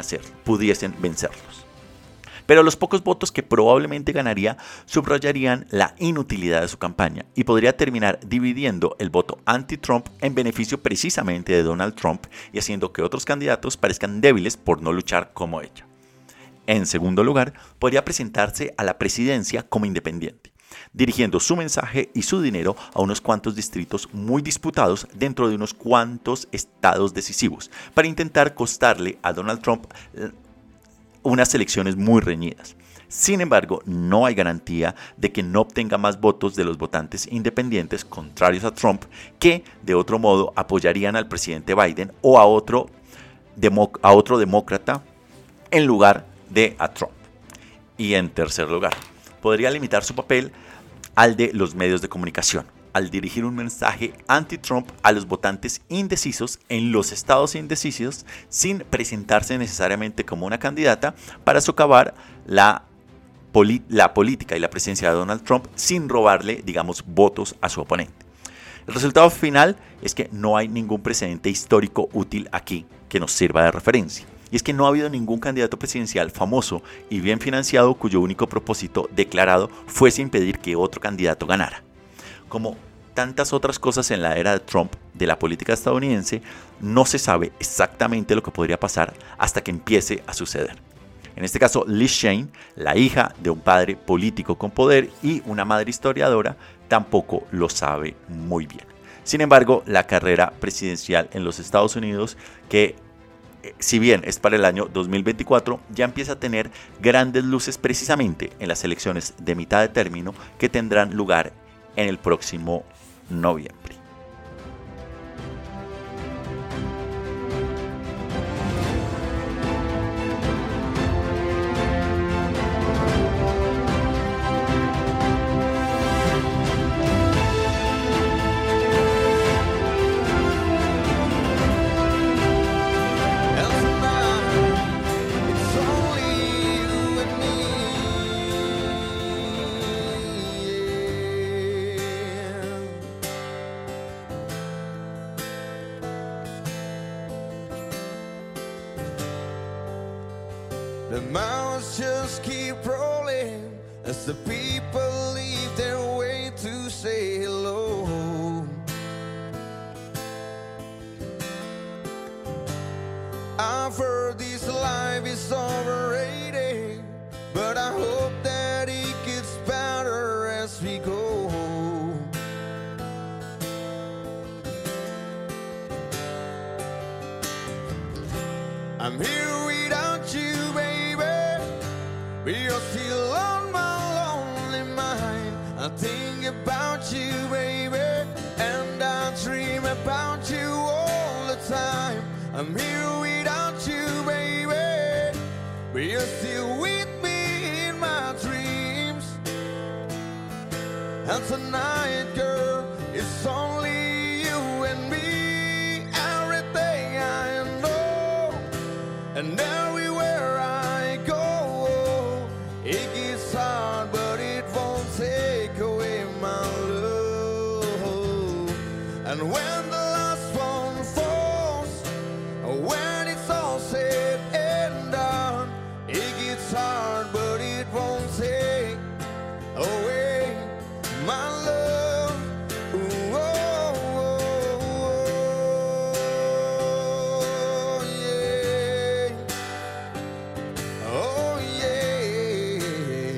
vencerlos. Pero los pocos votos que probablemente ganaría subrayarían la inutilidad de su campaña y podría terminar dividiendo el voto anti-Trump en beneficio precisamente de Donald Trump y haciendo que otros candidatos parezcan débiles por no luchar como ella. En segundo lugar, podría presentarse a la presidencia como independiente, dirigiendo su mensaje y su dinero a unos cuantos distritos muy disputados dentro de unos cuantos estados decisivos, para intentar costarle a Donald Trump unas elecciones muy reñidas. Sin embargo, no hay garantía de que no obtenga más votos de los votantes independientes contrarios a Trump que de otro modo apoyarían al presidente Biden o a otro demócrata en lugar de a Trump. Y en tercer lugar, podría limitar su papel al de los medios de comunicación, al dirigir un mensaje anti-Trump a los votantes indecisos en los estados indecisos sin presentarse necesariamente como una candidata para socavar la política y la presencia de Donald Trump sin robarle, votos a su oponente. El resultado final es que no hay ningún precedente histórico útil aquí que nos sirva de referencia. Y es que no ha habido ningún candidato presidencial famoso y bien financiado cuyo único propósito declarado fuese impedir que otro candidato ganara. Como tantas otras cosas en la era de Trump de la política estadounidense, no se sabe exactamente lo que podría pasar hasta que empiece a suceder. En este caso, Liz Cheney, la hija de un padre político con poder y una madre historiadora, tampoco lo sabe muy bien. Sin embargo, la carrera presidencial en los Estados Unidos, que si bien es para el año 2024, ya empieza a tener grandes luces precisamente en las elecciones de mitad de término que tendrán lugar en el próximo noviembre. The miles just keep rolling as the people leave their way to say hello. I've heard this life is overrated, but I hope that it gets better as we go. I'm here without you, baby, but you're still on my lonely mind. I think about you, baby, and I dream about you all the time. I'm here without you, baby, but you're still with me in my dreams. And tonight, girl, it's only you and me, everything I know. And everywhere I go, it gets hard, but it won't take away my love. And when the last one falls, when it's all said and done, it gets hard, but it won't take away my love. Ooh, oh, oh, yeah. Oh, yeah.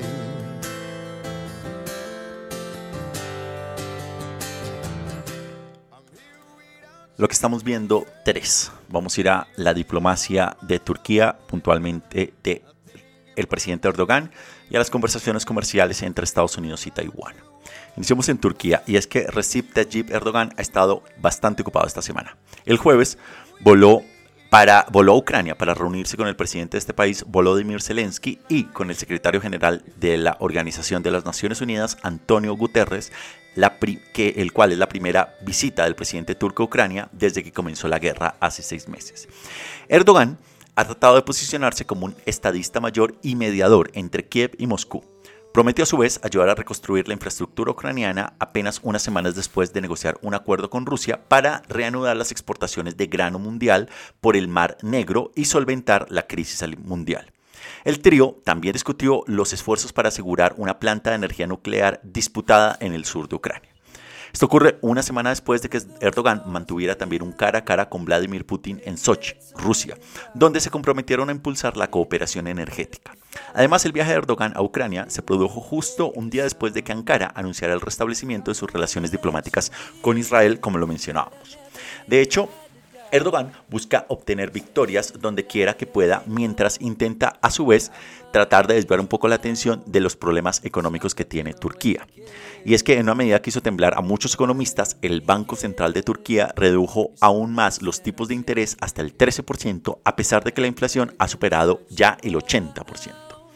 Lo que estamos viendo, 3. Vamos a ir a la diplomacia de Turquía, puntualmente de el presidente Erdogan, y a las conversaciones comerciales entre Estados Unidos y Taiwán. Iniciamos en Turquía, y es que Recep Tayyip Erdogan ha estado bastante ocupado esta semana. El jueves voló a Ucrania para reunirse con el presidente de este país, Volodymyr Zelensky, y con el secretario general de la Organización de las Naciones Unidas, Antonio Guterres, el cual es la primera visita del presidente turco a Ucrania desde que comenzó la guerra hace 6 meses. Erdogan ha tratado de posicionarse como un estadista mayor y mediador entre Kiev y Moscú. Prometió a su vez ayudar a reconstruir la infraestructura ucraniana apenas unas semanas después de negociar un acuerdo con Rusia para reanudar las exportaciones de grano mundial por el Mar Negro y solventar la crisis mundial. El trío también discutió los esfuerzos para asegurar una planta de energía nuclear disputada en el sur de Ucrania. Esto ocurre una semana después de que Erdogan mantuviera también un cara a cara con Vladimir Putin en Sochi, Rusia, donde se comprometieron a impulsar la cooperación energética. Además, el viaje de Erdogan a Ucrania se produjo justo un día después de que Ankara anunciara el restablecimiento de sus relaciones diplomáticas con Israel, como lo mencionábamos. De hecho, Erdogan busca obtener victorias donde quiera que pueda, mientras intenta a su vez tratar de desviar un poco la atención de los problemas económicos que tiene Turquía. Y es que en una medida que hizo temblar a muchos economistas, el Banco Central de Turquía redujo aún más los tipos de interés hasta el 13%, a pesar de que la inflación ha superado ya el 80%.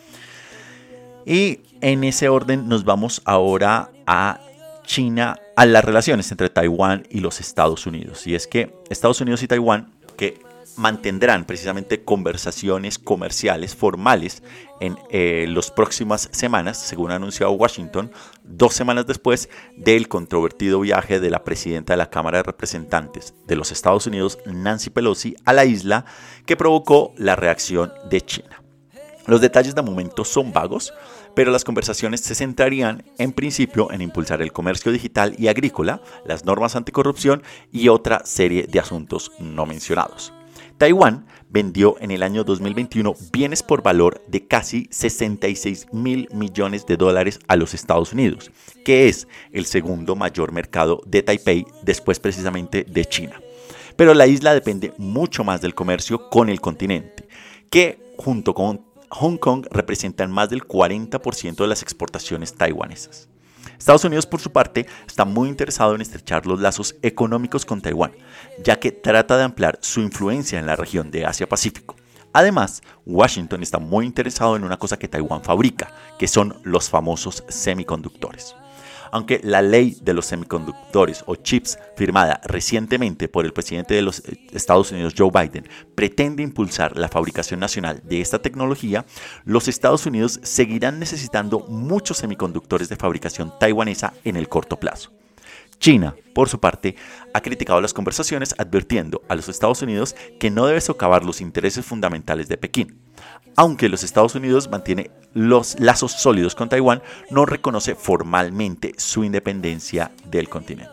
Y en ese orden nos vamos ahora a China, a las relaciones entre Taiwán y los Estados Unidos. Y es que Estados Unidos y Taiwán, que mantendrán precisamente conversaciones comerciales formales en las próximas semanas, según ha anunciado Washington, 2 semanas después del controvertido viaje de la presidenta de la Cámara de Representantes de los Estados Unidos, Nancy Pelosi, a la isla, que provocó la reacción de China. Los detalles de momento son vagos, pero las conversaciones se centrarían en principio en impulsar el comercio digital y agrícola, las normas anticorrupción y otra serie de asuntos no mencionados. Taiwán vendió en el año 2021 bienes por valor de casi $66.000 millones a los Estados Unidos, que es el segundo mayor mercado de Taipei después precisamente de China. pero la isla depende mucho más del comercio con el continente, que junto con Hong Kong representan más del 40% de las exportaciones taiwanesas. Estados Unidos, por su parte, está muy interesado en estrechar los lazos económicos con Taiwán, ya que trata de ampliar su influencia en la región de Asia-Pacífico. Además, Washington está muy interesado en una cosa que Taiwán fabrica, que son los famosos semiconductores. Aunque la ley de los semiconductores o chips firmada recientemente por el presidente de los Estados Unidos, Joe Biden, pretende impulsar la fabricación nacional de esta tecnología, los Estados Unidos seguirán necesitando muchos semiconductores de fabricación taiwanesa en el corto plazo. China, por su parte, ha criticado las conversaciones advirtiendo a los Estados Unidos que no debe socavar los intereses fundamentales de Pekín. Aunque los Estados Unidos mantiene los lazos sólidos con Taiwán, no reconoce formalmente su independencia del continente.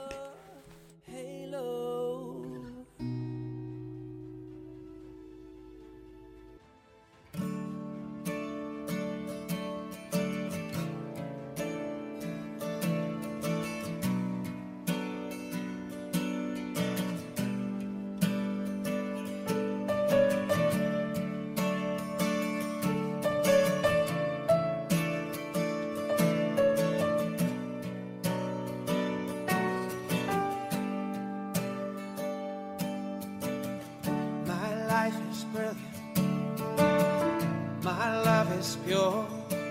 My love is pure.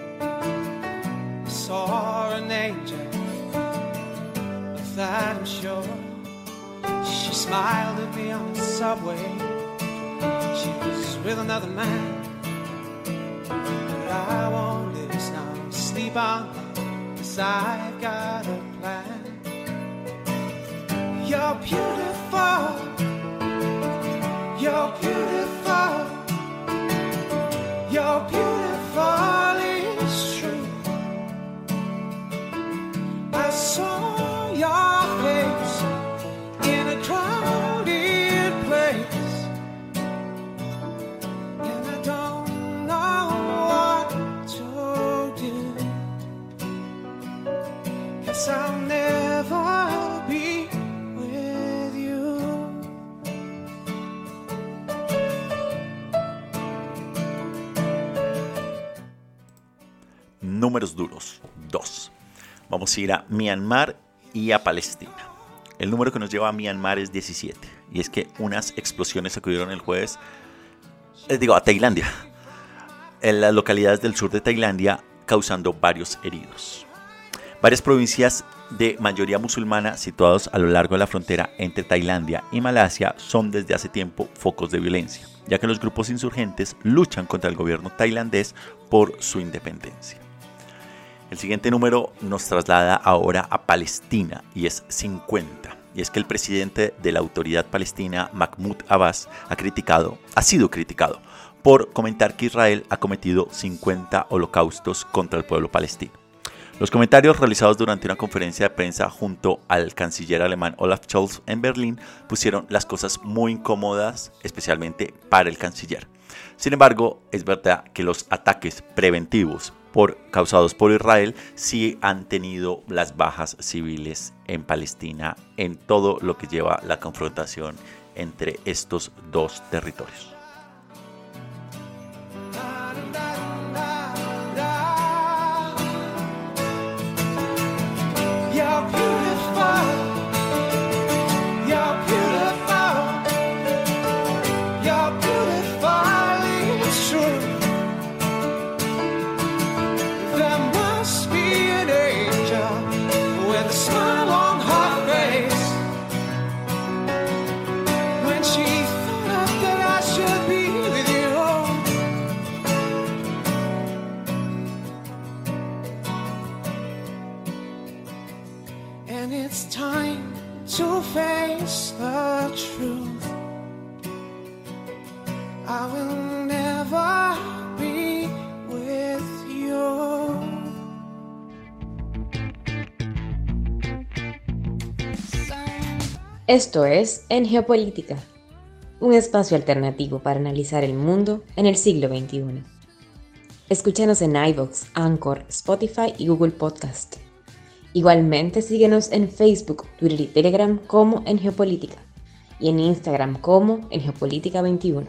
I saw an angel, of that I'm sure. She smiled at me on the subway. She was with another man. What I want is now sleep on, 'cause I've got a plan. You're beautiful. You're beautiful. You're beautiful, it's true. I saw your face in a crowded place, and I don't know what to do, 'cause I'll never be with you. Números duros, 2. Vamos a ir a Myanmar y a Palestina. El número que nos lleva a Myanmar es 17. Y es que unas explosiones ocurrieron el jueves, a Tailandia, en las localidades del sur de Tailandia, causando varios heridos. Varias provincias de mayoría musulmana situados a lo largo de la frontera entre Tailandia y Malasia son desde hace tiempo focos de violencia, ya que los grupos insurgentes luchan contra el gobierno tailandés por su independencia. El siguiente número nos traslada ahora a Palestina y es 50. Y es que el presidente de la autoridad palestina, Mahmoud Abbas, ha sido criticado por comentar que Israel ha cometido 50 holocaustos contra el pueblo palestino. Los comentarios realizados durante una conferencia de prensa junto al canciller alemán Olaf Scholz en Berlín pusieron las cosas muy incómodas, especialmente para el canciller. Sin embargo, es verdad que los ataques preventivos causados por Israel sí han tenido las bajas civiles en Palestina en todo lo que lleva la confrontación entre estos dos territorios. It's time to face the truth. I will never be with you. Esto es En Geopolítica, un espacio alternativo para analizar el mundo en el siglo XXI. Escúchanos en iVoox, Anchor, Spotify y Google Podcast. Igualmente síguenos en Facebook, Twitter y Telegram como En Geopolítica y en Instagram como en Geopolítica 21.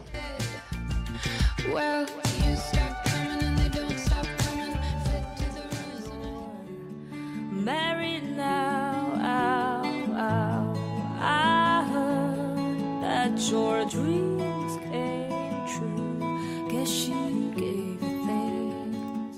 Your dreams came true. Guess she gave you things.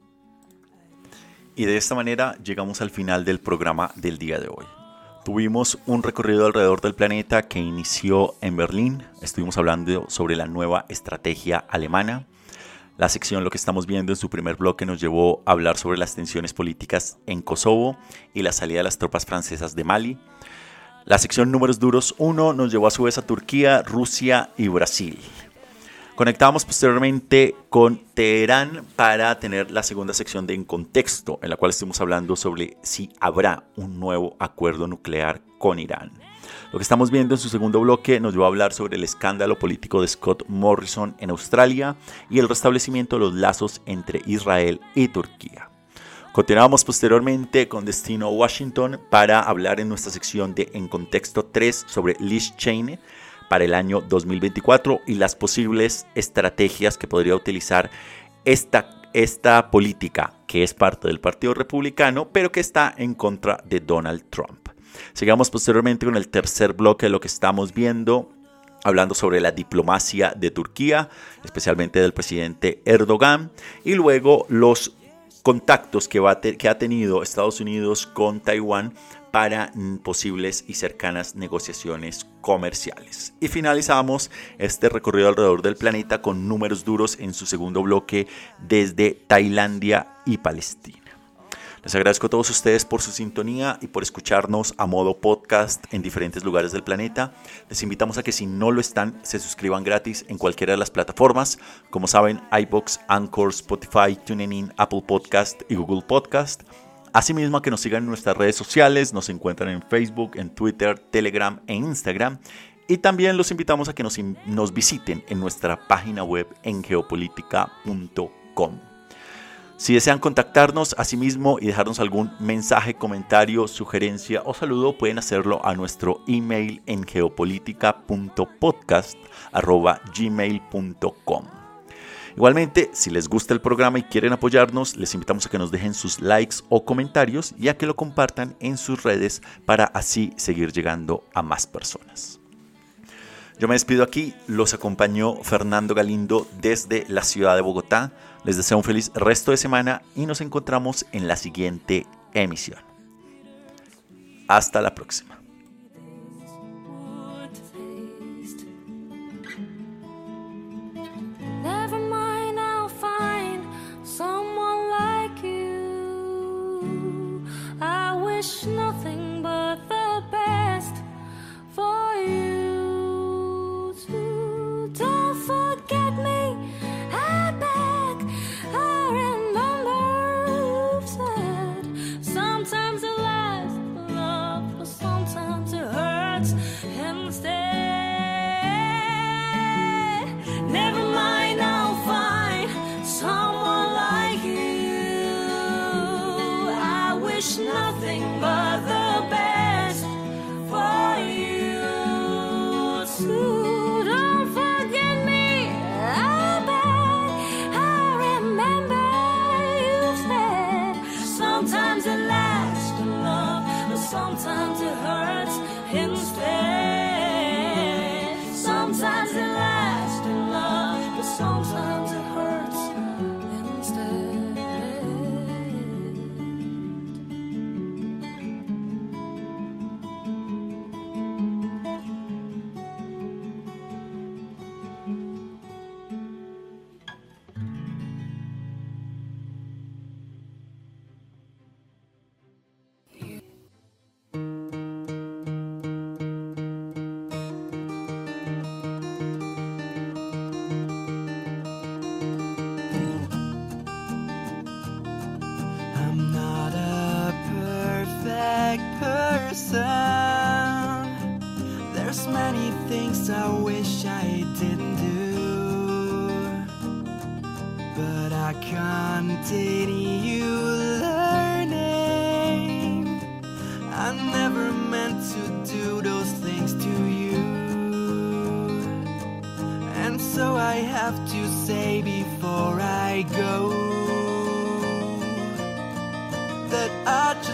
Y de esta manera llegamos al final del programa del día de hoy. Tuvimos un recorrido alrededor del planeta que inició en Berlín. Estuvimos hablando sobre la nueva estrategia alemana. La sección Lo que estamos viendo en su primer bloque nos llevó a hablar sobre las tensiones políticas en Kosovo y la salida de las tropas francesas de Mali. La sección Números Duros 1 nos llevó a su vez a Turquía, Rusia y Brasil. Conectamos posteriormente con Teherán para tener la segunda sección de En Contexto, en la cual estuvimos hablando sobre si habrá un nuevo acuerdo nuclear con Irán. Lo que estamos viendo en su segundo bloque nos llevó a hablar sobre el escándalo político de Scott Morrison en Australia y el restablecimiento de los lazos entre Israel y Turquía. Continuamos posteriormente con destino Washington para hablar en nuestra sección de En Contexto 3 sobre Liz Cheney para el año 2024 y las posibles estrategias que podría utilizar esta política que es parte del Partido Republicano pero que está en contra de Donald Trump. Sigamos posteriormente con el tercer bloque de lo que estamos viendo, hablando sobre la diplomacia de Turquía, especialmente del presidente Erdogan, y luego los contactos que ha tenido Estados Unidos con Taiwán para posibles y cercanas negociaciones comerciales. Y finalizamos este recorrido alrededor del planeta con números duros en su segundo bloque desde Tailandia y Palestina. Les agradezco a todos ustedes por su sintonía y por escucharnos a modo podcast en diferentes lugares del planeta. Les invitamos a que si no lo están, se suscriban gratis en cualquiera de las plataformas. Como saben, iVoox, Anchor, Spotify, TuneIn, Apple Podcast y Google Podcast. Asimismo, a que nos sigan en nuestras redes sociales. Nos encuentran en Facebook, en Twitter, Telegram e Instagram. Y también los invitamos a que nos visiten en nuestra página web en geopolítica.com. Si desean contactarnos asimismo y dejarnos algún mensaje, comentario, sugerencia o saludo, pueden hacerlo a nuestro email en geopolítica.podcast@gmail.com. Igualmente, si les gusta el programa y quieren apoyarnos, les invitamos a que nos dejen sus likes o comentarios y a que lo compartan en sus redes para así seguir llegando a más personas. Yo me despido aquí, los acompañó Fernando Galindo desde la ciudad de Bogotá. Les deseo un feliz resto de semana y nos encontramos en la siguiente emisión. Hasta la próxima. Never mind, I'll find someone like you. I wish nothing but the best for you too. Don't forget me, I beg. I remember you've said sometimes it lasts love, but sometimes it hurts instead. Never mind, I'll find someone like you. I wish nothing but the best for you too. Don't forget me, I beg. I remember you've said sometimes it lasts love, but sometimes it hurts instead. Sometimes it lasts love, but sometimes it hurts instead. I'm not a perfect person. There's many things I wish I didn't do, but I continue learning. I never meant to do those things to you. So I have to say before I go that I just